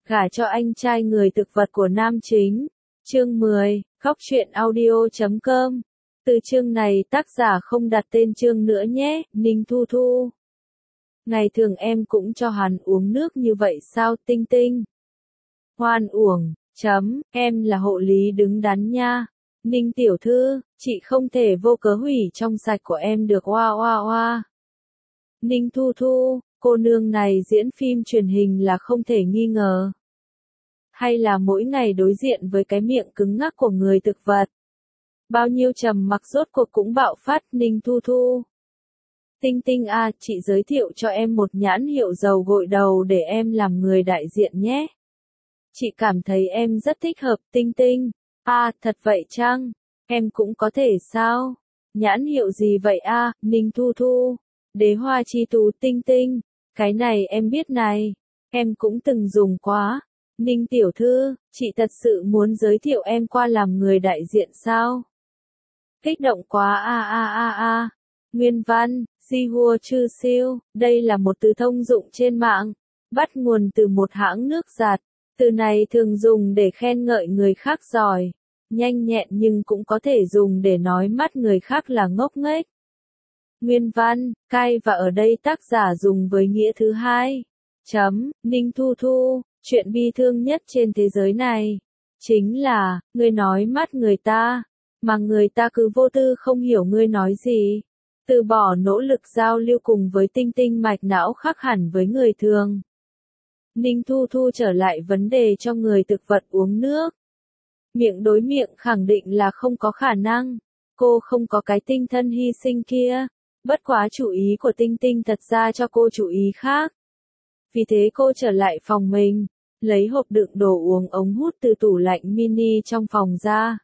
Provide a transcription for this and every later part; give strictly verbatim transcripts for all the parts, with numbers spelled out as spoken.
Gả cho anh trai người thực vật của nam chính. Chương mười, Góc truyện audio chấm com. Từ chương này tác giả không đặt tên chương nữa nhé, Ninh Thu Thu. Ngày thường em cũng cho hắn uống nước như vậy sao Tinh Tinh? Hoan uổng, chấm, em là hộ lý đứng đắn nha. Ninh tiểu thư, chị không thể vô cớ hủy trong sạch của em được oa oa oa. Ninh Thu Thu, cô nương này diễn phim truyền hình là không thể nghi ngờ. Hay là mỗi ngày đối diện với cái miệng cứng ngắc của người thực vật. Bao nhiêu trầm mặc rốt cuộc cũng bạo phát. Ninh Thu Thu. Tinh Tinh à, chị giới thiệu cho em một nhãn hiệu dầu gội đầu để em làm người đại diện nhé. Chị cảm thấy em rất thích hợp. Tinh Tinh. À, thật vậy chăng? Em cũng có thể sao? Nhãn hiệu gì vậy a? À? Ninh Thu Thu. Đế hoa chi tú. Tinh Tinh. Cái này em biết này. Em cũng từng dùng quá. Ninh tiểu thư, chị thật sự muốn giới thiệu em qua làm người đại diện sao? Kích động quá a a a a. Nguyên văn, Jihua Chư Siêu, đây là một từ thông dụng trên mạng, bắt nguồn từ một hãng nước giặt. Từ này thường dùng để khen ngợi người khác giỏi, nhanh nhẹn nhưng cũng có thể dùng để nói mắt người khác là ngốc nghếch. Nguyên văn, cay và ở đây tác giả dùng với nghĩa thứ hai. Chấm, Ninh Thu Thu. Chuyện bi thương nhất trên thế giới này, chính là, ngươi nói mắt người ta, mà người ta cứ vô tư không hiểu ngươi nói gì. Từ bỏ nỗ lực giao lưu cùng với Tinh Tinh mạch não khác hẳn với người thường. Ninh Thu Thu trở lại vấn đề cho người thực vật uống nước. Miệng đối miệng khẳng định là không có khả năng, cô không có cái tinh thần hy sinh kia, bất quá chủ ý của Tinh Tinh thật ra cho cô chủ ý khác. Vì thế cô trở lại phòng mình, lấy hộp đựng đồ uống ống hút từ tủ lạnh mini trong phòng ra.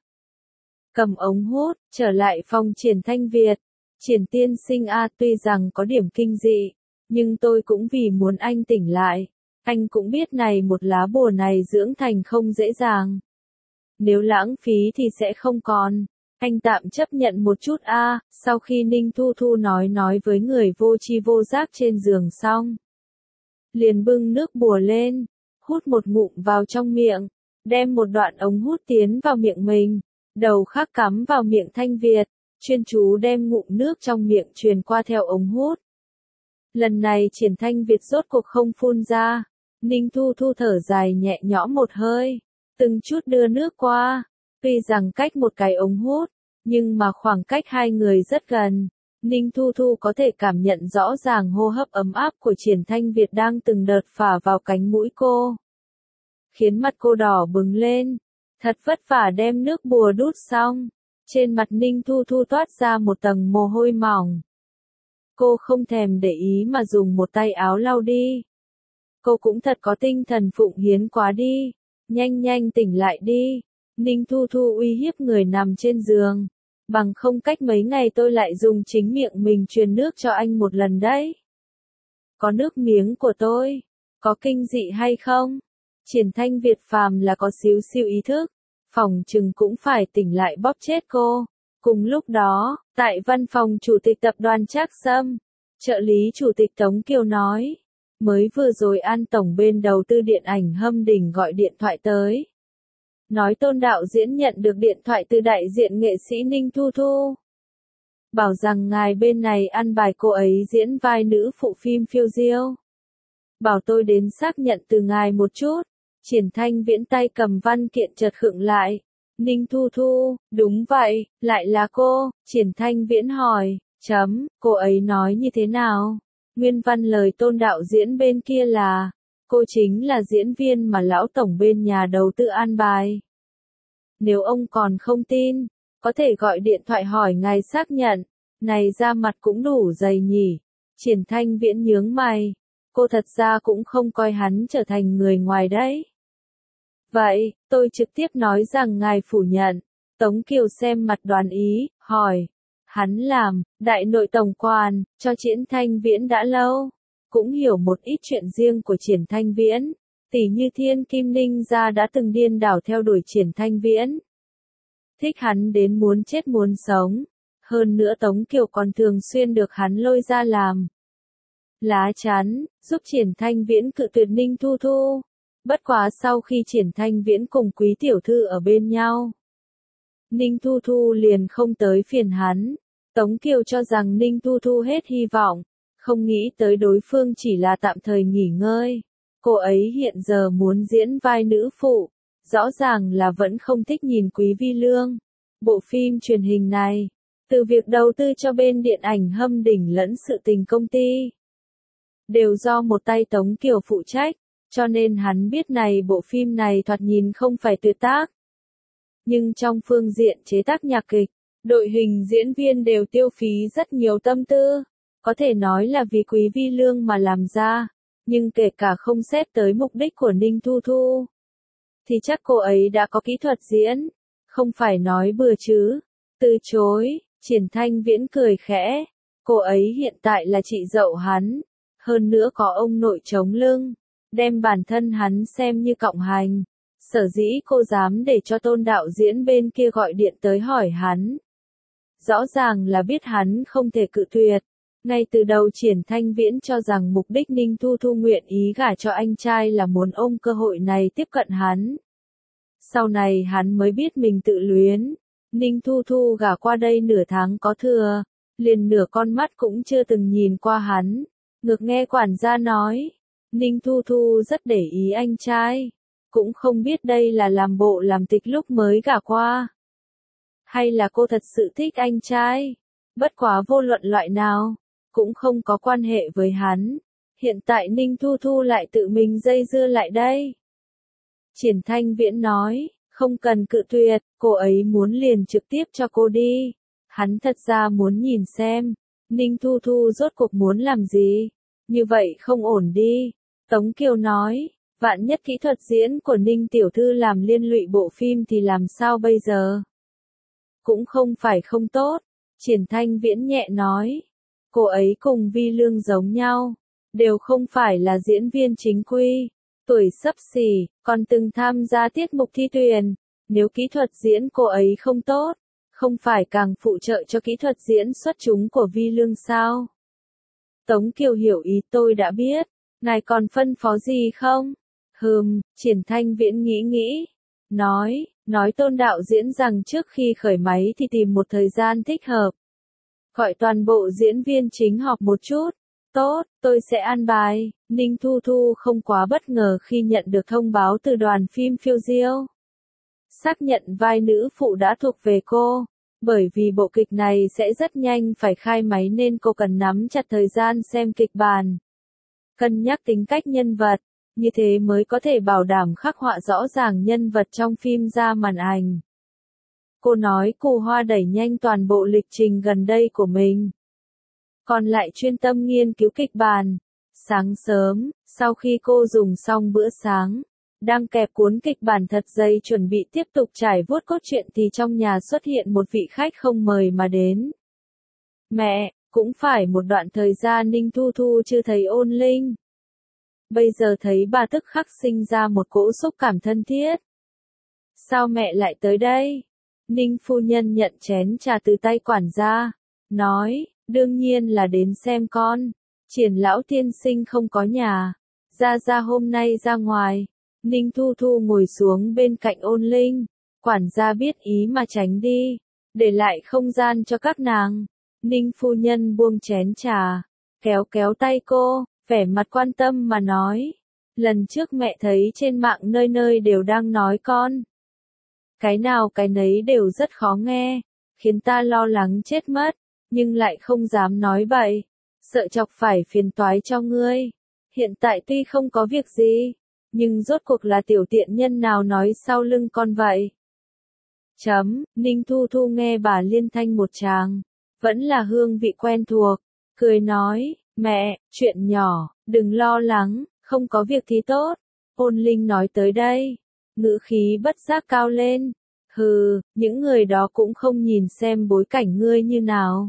Cầm ống hút, trở lại phòng Triển Thanh Việt. Triển tiên sinh a, tuy rằng có điểm kinh dị, nhưng tôi cũng vì muốn anh tỉnh lại. Anh cũng biết này một lá bùa này dưỡng thành không dễ dàng. Nếu lãng phí thì sẽ không còn. Anh tạm chấp nhận một chút a. Sau khi Ninh Thu Thu nói nói với người vô tri vô giác trên giường xong, liền bưng nước bùa lên, hút một ngụm vào trong miệng, đem một đoạn ống hút tiến vào miệng mình, đầu khác cắm vào miệng Thanh Việt, chuyên chú đem ngụm nước trong miệng truyền qua theo ống hút. Lần này Triển Thanh Việt rốt cuộc không phun ra, Ninh Thu Thu thở dài nhẹ nhõm một hơi, từng chút đưa nước qua, tuy rằng cách một cái ống hút, nhưng mà khoảng cách hai người rất gần. Ninh Thu Thu có thể cảm nhận rõ ràng hô hấp ấm áp của Triển Thanh Việt đang từng đợt phả vào cánh mũi cô, khiến mặt cô đỏ bừng lên. Thật vất vả đem nước bùa đút xong, trên mặt Ninh Thu Thu toát ra một tầng mồ hôi mỏng. Cô không thèm để ý mà dùng một tay áo lau đi. Cô cũng thật có tinh thần phụng hiến quá đi, nhanh nhanh tỉnh lại đi. Ninh Thu Thu uy hiếp người nằm trên giường. Bằng không cách mấy ngày tôi lại dùng chính miệng mình truyền nước cho anh một lần đấy. Có nước miếng của tôi, có kinh dị hay không? Triển Thanh Việt phàm là có xíu siêu ý thức, phòng chừng cũng phải tỉnh lại bóp chết cô. Cùng lúc đó, tại văn phòng chủ tịch tập đoàn Trác Sâm, trợ lý chủ tịch Tống Kiều nói, mới vừa rồi An tổng bên đầu tư điện ảnh Hâm Đình gọi điện thoại tới. Nói Tôn đạo diễn nhận được điện thoại từ đại diện nghệ sĩ Ninh Thu Thu. Bảo rằng ngài bên này ăn bài cô ấy diễn vai nữ phụ phim phiêu diêu. Bảo tôi đến xác nhận từ ngài một chút. Triển Thanh Viễn tay cầm văn kiện chợt khựng lại. Ninh Thu Thu, đúng vậy, lại là cô. Triển Thanh Viễn hỏi, chấm, cô ấy nói như thế nào? Nguyên văn lời Tôn đạo diễn bên kia là, cô chính là diễn viên mà lão tổng bên nhà đầu tư an bài. Nếu ông còn không tin, có thể gọi điện thoại hỏi ngài xác nhận. Này ra mặt cũng đủ dày nhỉ. Triển Thanh Viễn nhướng mày. Cô thật ra cũng không coi hắn trở thành người ngoài đấy. Vậy, tôi trực tiếp nói rằng ngài phủ nhận. Tống Kiều xem mặt đoán ý, hỏi. Hắn làm, đại nội tổng quan, cho Triển Thanh Viễn đã lâu. Cũng hiểu một ít chuyện riêng của Triển Thanh Viễn. Tỷ như Thiên Kim Ninh gia đã từng điên đảo theo đuổi Triển Thanh Viễn. Thích hắn đến muốn chết muốn sống. Hơn nữa Tống Kiều còn thường xuyên được hắn lôi ra làm lá chắn, giúp Triển Thanh Viễn cự tuyệt Ninh Thu Thu. Bất quá sau khi Triển Thanh Viễn cùng Quý tiểu thư ở bên nhau, Ninh Thu Thu liền không tới phiền hắn. Tống Kiều cho rằng Ninh Thu Thu hết hy vọng, không nghĩ tới đối phương chỉ là tạm thời nghỉ ngơi. Cô ấy hiện giờ muốn diễn vai nữ phụ, rõ ràng là vẫn không thích nhìn Quý Vi Lương. Bộ phim truyền hình này, từ việc đầu tư cho bên điện ảnh Hâm Đỉnh lẫn sự tình công ty, đều do một tay Tống Kiều phụ trách, cho nên hắn biết này bộ phim này thoạt nhìn không phải tuyệt tác. Nhưng trong phương diện chế tác nhạc kịch, đội hình diễn viên đều tiêu phí rất nhiều tâm tư, có thể nói là vì Quý Vi Lương mà làm ra, nhưng kể cả không xét tới mục đích của Ninh Thu Thu, thì chắc cô ấy đã có kỹ thuật diễn, không phải nói bừa chứ. Từ chối, Triển Thanh Viễn cười khẽ, cô ấy hiện tại là chị dậu hắn, hơn nữa có ông nội chống lưng, đem bản thân hắn xem như cộng hành. Sở dĩ cô dám để cho Tôn đạo diễn bên kia gọi điện tới hỏi hắn. Rõ ràng là biết hắn không thể cự tuyệt. Ngay từ đầu Triển Thanh Viễn cho rằng mục đích Ninh Thu Thu nguyện ý gả cho anh trai là muốn ôm cơ hội này tiếp cận hắn. Sau này hắn mới biết mình tự luyến. Ninh Thu Thu gả qua đây nửa tháng có thừa, liền nửa con mắt cũng chưa từng nhìn qua hắn. Ngược nghe quản gia nói, Ninh Thu Thu rất để ý anh trai, cũng không biết đây là làm bộ làm tịch lúc mới gả qua, hay là cô thật sự thích anh trai. Bất quá vô luận loại nào, cũng không có quan hệ với hắn. Hiện tại Ninh Thu Thu lại tự mình dây dưa lại đây. Triển Thanh Viễn nói, không cần cự tuyệt, cô ấy muốn liền trực tiếp cho cô đi. Hắn thật ra muốn nhìn xem, Ninh Thu Thu rốt cuộc muốn làm gì. Như vậy không ổn đi. Tống Kiều nói, vạn nhất kỹ thuật diễn của Ninh Tiểu Thư làm liên lụy bộ phim thì làm sao bây giờ? Cũng không phải không tốt. Triển Thanh Viễn nhẹ nói, cô ấy cùng Vi Lương giống nhau, đều không phải là diễn viên chính quy, tuổi xấp xỉ, còn từng tham gia tiết mục thi tuyển. Nếu kỹ thuật diễn cô ấy không tốt, không phải càng phụ trợ cho kỹ thuật diễn xuất chúng của Vi Lương sao? Tống Kiều hiểu ý, tôi đã biết, ngài còn phân phó gì không? Hừm, Triển Thanh Viễn nghĩ nghĩ, nói, nói Tôn đạo diễn rằng trước khi khởi máy thì tìm một thời gian thích hợp. Gọi toàn bộ diễn viên chính họp một chút. Tốt, tôi sẽ an bài. Ninh Thu Thu không quá bất ngờ khi nhận được thông báo từ đoàn phim Phiêu Diêu. Xác nhận vai nữ phụ đã thuộc về cô. Bởi vì bộ kịch này sẽ rất nhanh phải khai máy nên cô cần nắm chặt thời gian xem kịch bản. Cân nhắc tính cách nhân vật, như thế mới có thể bảo đảm khắc họa rõ ràng nhân vật trong phim ra màn ảnh. Cô nói Cù Hoa đẩy nhanh toàn bộ lịch trình gần đây của mình. Còn lại chuyên tâm nghiên cứu kịch bản. Sáng sớm, sau khi cô dùng xong bữa sáng, đang kẹp cuốn kịch bản thật dày chuẩn bị tiếp tục trải vuốt cốt truyện thì trong nhà xuất hiện một vị khách không mời mà đến. Mẹ, cũng phải một đoạn thời gian Ninh Thu Thu chưa thấy Ôn Linh. Bây giờ thấy bà tức khắc sinh ra một cỗ xúc cảm thân thiết. Sao mẹ lại tới đây? Ninh phu nhân nhận chén trà từ tay quản gia, nói, đương nhiên là đến xem con. Triển lão tiên sinh không có nhà, Gia Gia hôm nay ra ngoài. Ninh Thu Thu ngồi xuống bên cạnh Ôn Linh, quản gia biết ý mà tránh đi, để lại không gian cho các nàng. Ninh phu nhân buông chén trà, kéo kéo tay cô, vẻ mặt quan tâm mà nói, lần trước mẹ thấy trên mạng nơi nơi đều đang nói con. Cái nào cái nấy đều rất khó nghe, khiến ta lo lắng chết mất, nhưng lại không dám nói bậy, sợ chọc phải phiền toái cho ngươi. Hiện tại tuy không có việc gì, nhưng rốt cuộc là tiểu tiện nhân nào nói sau lưng con vậy? Chấm, Ninh Thu Thu nghe bà liên thanh một tràng, vẫn là hương vị quen thuộc, cười nói, mẹ, chuyện nhỏ, đừng lo lắng, không có việc thì tốt. Ôn Linh nói tới đây, ngữ khí bất giác cao lên, hừ, những người đó cũng không nhìn xem bối cảnh ngươi như nào.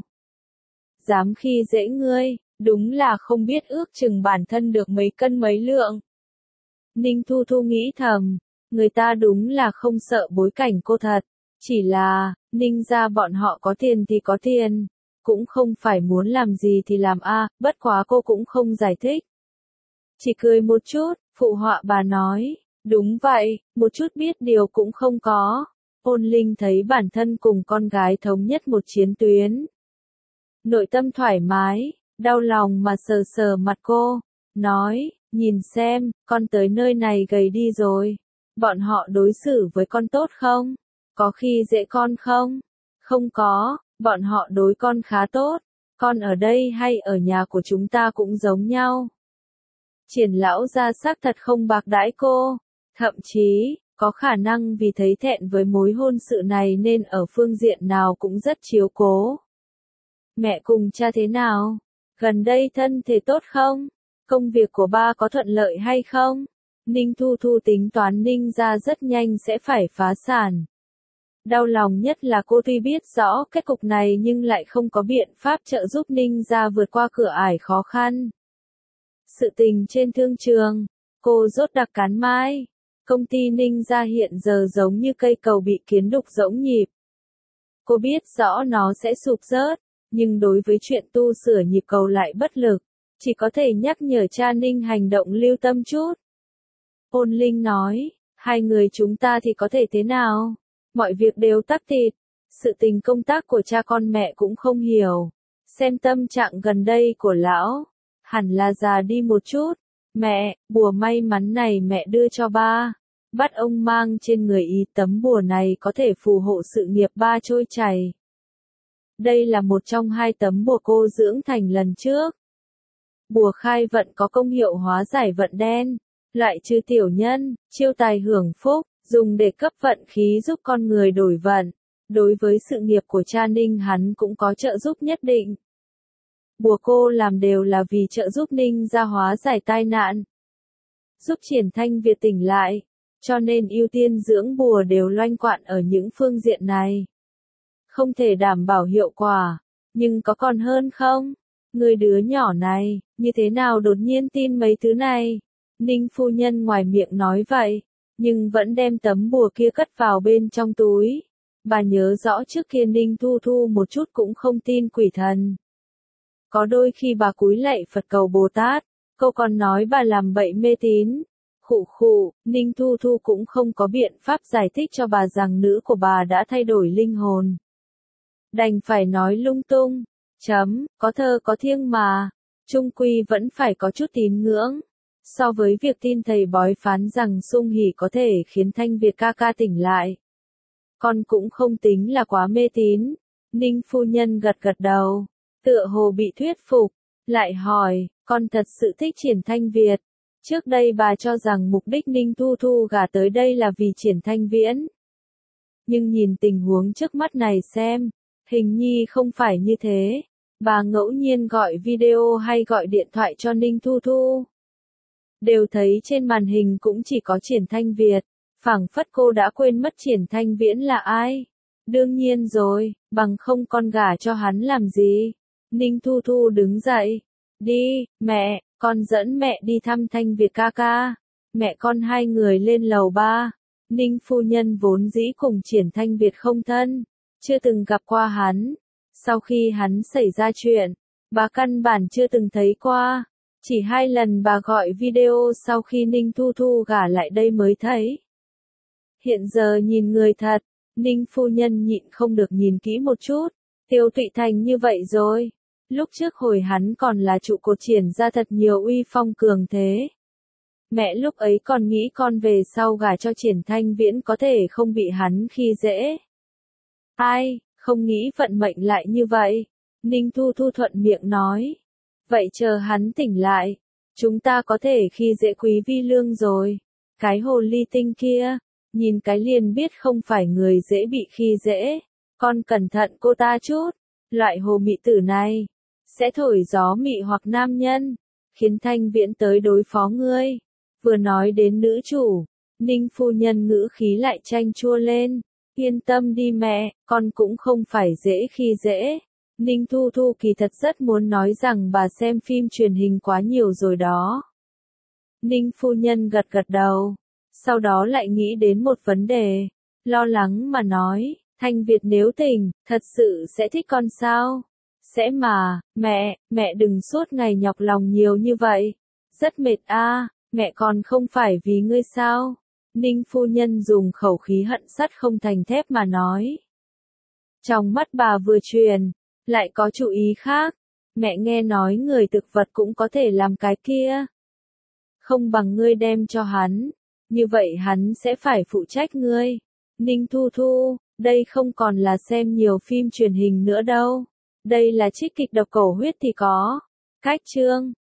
Dám khi dễ ngươi, đúng là không biết ước chừng bản thân được mấy cân mấy lượng. Ninh Thu Thu nghĩ thầm, người ta đúng là không sợ bối cảnh cô thật, chỉ là, Ninh gia bọn họ có tiền thì có tiền, cũng không phải muốn làm gì thì làm a, à, bất quá cô cũng không giải thích. Chỉ cười một chút, phụ họa bà nói, Đúng vậy, một chút biết điều cũng không có. Ôn Linh thấy bản thân cùng con gái thống nhất một chiến tuyến. Nội tâm thoải mái, đau lòng mà sờ sờ mặt cô, nói, nhìn xem, con tới nơi này gầy đi rồi. Bọn họ đối xử với con tốt không? Có khi dễ con không? Không có, bọn họ đối con khá tốt. Con ở đây hay ở nhà của chúng ta cũng giống nhau. Triển lão gia xác thật không bạc đãi cô. Thậm chí, có khả năng vì thấy thẹn với mối hôn sự này nên ở phương diện nào cũng rất chiếu cố. Mẹ cùng cha thế nào? Gần đây thân thể tốt không? Công việc của ba có thuận lợi hay không? Ninh Thu Thu tính toán Ninh gia rất nhanh sẽ phải phá sản. Đau lòng nhất là cô tuy biết rõ kết cục này nhưng lại không có biện pháp trợ giúp Ninh gia vượt qua cửa ải khó khăn. Sự tình trên thương trường, cô rốt đặc cán mãi. Công ty Ninh gia hiện giờ giống như cây cầu bị kiến đục rỗng nhịp. Cô biết rõ nó sẽ sụp rớt, nhưng đối với chuyện tu sửa nhịp cầu lại bất lực, chỉ có thể nhắc nhở cha Ninh hành động lưu tâm chút. Ôn Linh nói, hai người chúng ta thì có thể thế nào? Mọi việc đều tắc thịt, sự tình công tác của cha con mẹ cũng không hiểu. Xem tâm trạng gần đây của lão, hẳn là già đi một chút. Mẹ, bùa may mắn này mẹ đưa cho ba. Bắt ông mang trên người ý tấm bùa này có thể phù hộ sự nghiệp ba trôi chảy. Đây là một trong hai tấm bùa cô dưỡng thành lần trước. Bùa khai vận có công hiệu hóa giải vận đen, loại trừ tiểu nhân, chiêu tài hưởng phúc, dùng để cấp vận khí giúp con người đổi vận. Đối với sự nghiệp của cha Ninh hắn cũng có trợ giúp nhất định. Bùa cô làm đều là vì trợ giúp Ninh gia hóa giải tai nạn, giúp Triển Thanh Việt tỉnh lại, cho nên ưu tiên dưỡng bùa đều loanh quạn ở những phương diện này. Không thể đảm bảo hiệu quả, nhưng có còn hơn không? Người đứa nhỏ này, như thế nào đột nhiên tin mấy thứ này? Ninh phu nhân ngoài miệng nói vậy, nhưng vẫn đem tấm bùa kia cất vào bên trong túi. Bà nhớ rõ trước kia Ninh Thu Thu một chút cũng không tin quỷ thần. Có đôi khi bà cúi lạy Phật cầu Bồ Tát, câu còn nói bà làm bậy mê tín. Khụ khụ, Ninh Thu Thu cũng không có biện pháp giải thích cho bà rằng nữ của bà đã thay đổi linh hồn. Đành phải nói lung tung, chấm, có thơ có thiêng mà, chung quy vẫn phải có chút tín ngưỡng. So với việc tin thầy bói phán rằng Sung Hỉ có thể khiến Thanh Việt ca ca tỉnh lại, con cũng không tính là quá mê tín. Ninh phu nhân gật gật đầu, tựa hồ bị thuyết phục, lại hỏi, con thật sự thích Triển Thanh Việt. Trước đây bà cho rằng mục đích Ninh Thu Thu gả tới đây là vì Triển Thanh Viễn. Nhưng nhìn tình huống trước mắt này xem, hình như không phải như thế. Bà ngẫu nhiên gọi video hay gọi điện thoại cho Ninh Thu Thu, đều thấy trên màn hình cũng chỉ có Triển Thanh Việt, phảng phất cô đã quên mất Triển Thanh Viễn là ai. Đương nhiên rồi, bằng không con gả cho hắn làm gì. Ninh Thu Thu đứng dậy, đi, mẹ, con dẫn mẹ đi thăm Thanh Việt ca ca. Mẹ con hai người lên lầu ba. Ninh phu nhân vốn dĩ cùng Triển Thanh Việt không thân, chưa từng gặp qua hắn. Sau khi hắn xảy ra chuyện, bà căn bản chưa từng thấy qua. Chỉ hai lần bà gọi video sau khi Ninh Thu Thu gả lại đây mới thấy. Hiện giờ nhìn người thật, Ninh phu nhân nhịn không được nhìn kỹ một chút. Tiêu Tụy Thành như vậy rồi. Lúc trước hồi hắn còn là trụ cột Triển ra thật nhiều uy phong cường thế. Mẹ lúc ấy còn nghĩ con về sau gả cho Triển Thanh Viễn có thể không bị hắn khi dễ. Ai, không nghĩ vận mệnh lại như vậy. Ninh Thu Thu thuận miệng nói. Vậy chờ hắn tỉnh lại, chúng ta có thể khi dễ Quý Vi Lương rồi. Cái hồ ly tinh kia, nhìn cái liền biết không phải người dễ bị khi dễ. Con cẩn thận cô ta chút, loại hồ mị tử này, sẽ thổi gió mị hoặc nam nhân, khiến Thanh Viễn tới đối phó ngươi. Vừa nói đến nữ chủ, Ninh phu nhân ngữ khí lại chanh chua lên. Yên tâm đi mẹ, con cũng không phải dễ khi dễ. Ninh Thu Thu kỳ thật rất muốn nói rằng bà xem phim truyền hình quá nhiều rồi đó. Ninh phu nhân gật gật đầu, sau đó lại nghĩ đến một vấn đề, lo lắng mà nói, Thanh Việt nếu tỉnh, thật sự sẽ thích con sao? Sẽ mà, mẹ, mẹ đừng suốt ngày nhọc lòng nhiều như vậy. Rất mệt a, à, mẹ còn không phải vì ngươi sao? Ninh phu nhân dùng khẩu khí hận sắt không thành thép mà nói. Trong mắt bà vừa truyền, lại có chủ ý khác. Mẹ nghe nói người thực vật cũng có thể làm cái kia. Không bằng ngươi đem cho hắn, như vậy hắn sẽ phải phụ trách ngươi. Ninh Thu Thu, đây không còn là xem nhiều phim truyền hình nữa đâu. Đây là trích kịch độc cổ huyết thì có. Cách chương